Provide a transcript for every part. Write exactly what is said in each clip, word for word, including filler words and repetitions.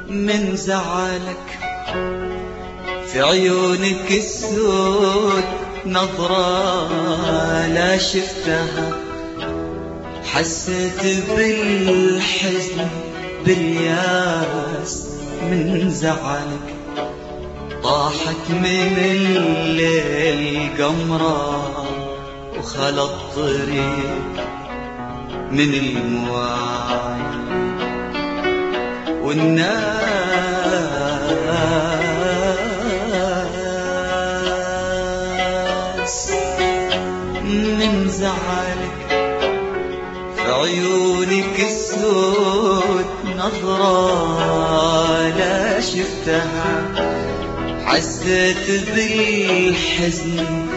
من زعلك في عيونك السود نظرة لا شفتها، حسيت بالحزن بالياس من زعلك، طاحت من الليل قمرة وخلط طريق من المواعي والناس من زعلك في عيونك السود نظرة لا شفتها، حسيت بالحزن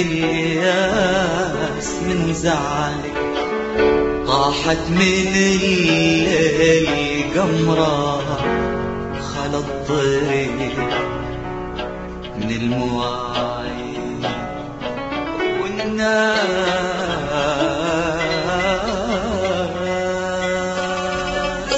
بالياس من زعلك، طاحت من الليل قمرة خلط طريق من المواعي والناس.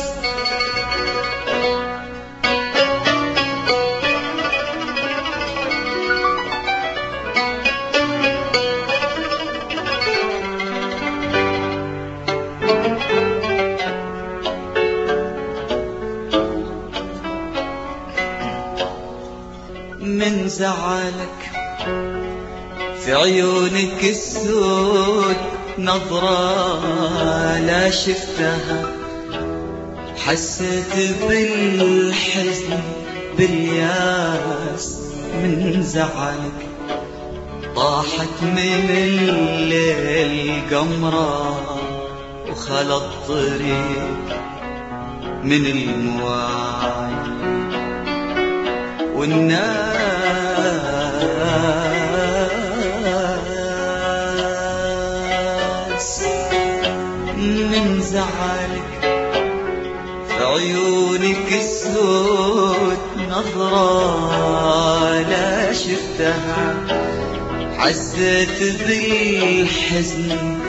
من زعلك في عيونك السود نظرة لا شفتها، حسيت بالحزن بالياس من زعلك، طاحت من الليل قمرة وخلط طريق من المواعي والناس. من زعلك في عيونك السود نظرة لا شفتها، حسيت بالحزن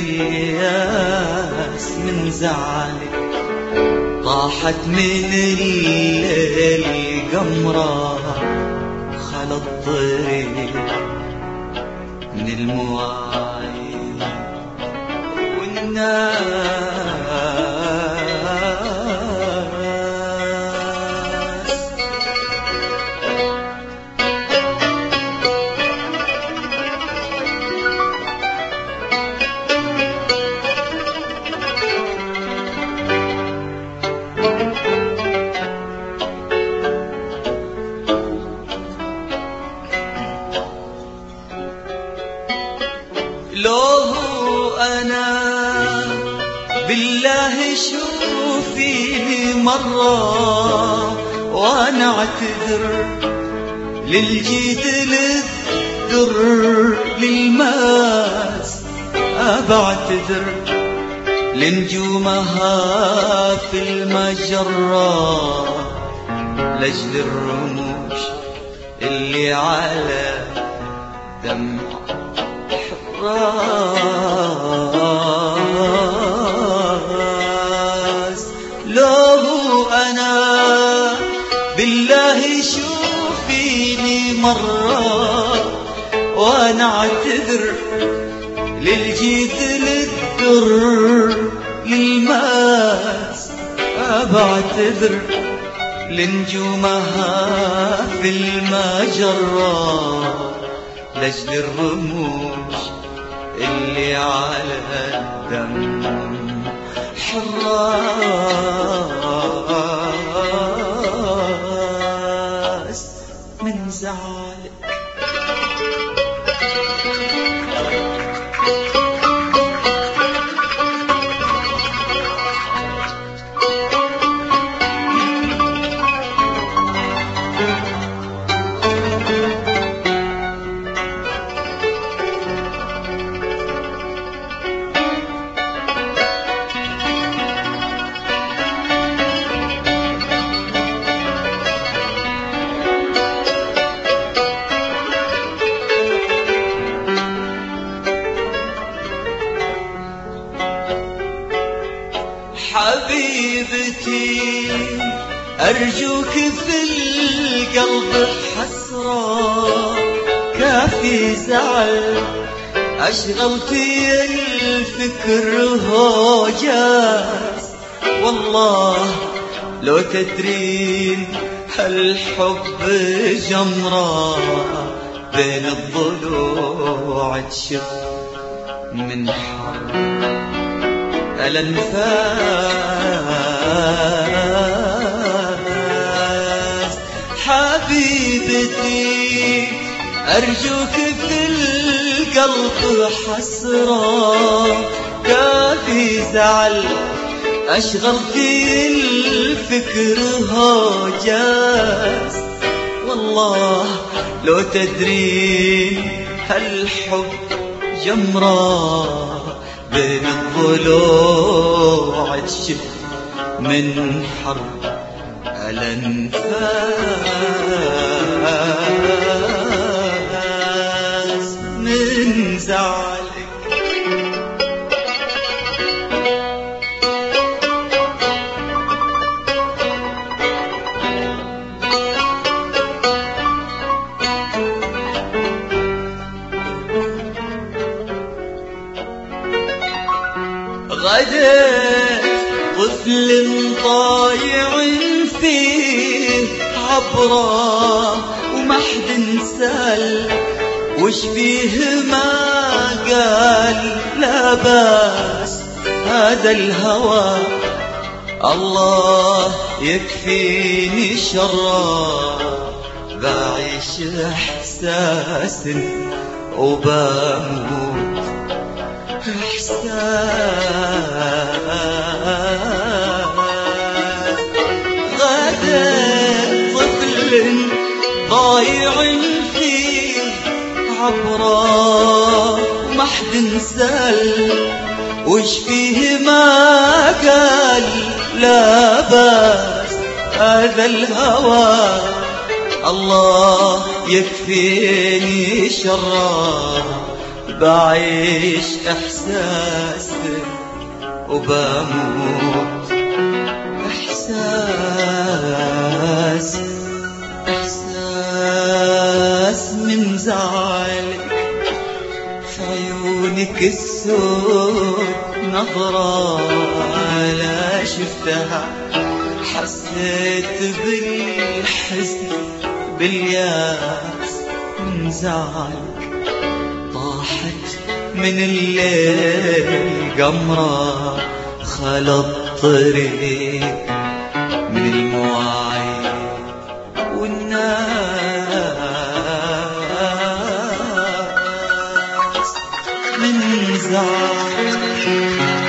بالياس من زعلك، طاحت من الليل قمرة خلط طريق من المواعي والناس. لو أنا بالله شوفيني مرة وأنا أعتذر للجيد للدر للماس، أبعتذر لنجومها في المجرة لأجل الرموش اللي على دمع راس. لو أنا بالله شوفيني مرة وأنا أعتذر للجيد للدر للماس، أبعتذر لنجومها في المجرة لأجل الرموش اللي على الدم حراس. من زعلك أرجوك في القلب حسرة كافي زعل أشغل في الفكر هوجاس. والله لو تدرين هالحب جمرة بين الضلوع تشف من حر الأنفاس. حبيبتي أرجوك في القلب حسرة كافي زعل أشغل في الفكر هوجاس. والله لو تدرين هالحب جمرة بين الضلوع تشف من حر الأنفاس من زعلك. غدت طفل طايع فيه عبره وما حد سأل وش فيه ما قال لا باس هذا الهوى. الله يكفيني شره بعيش احساس وبموت إحساس. غدا طفل ضايع فيه عبره وما حد سأل وش فيه ما قال لا باس هذا الهوى. الله يكفيني شره بعيش احساس وبموت احساس احساس من زعلك. في عيونك السود نظرة لا شفتها حسيت بالحزن بالياس من زعلك. طاحت من الليل قمرة خلط طريق من المواعيد والناس من زعلك.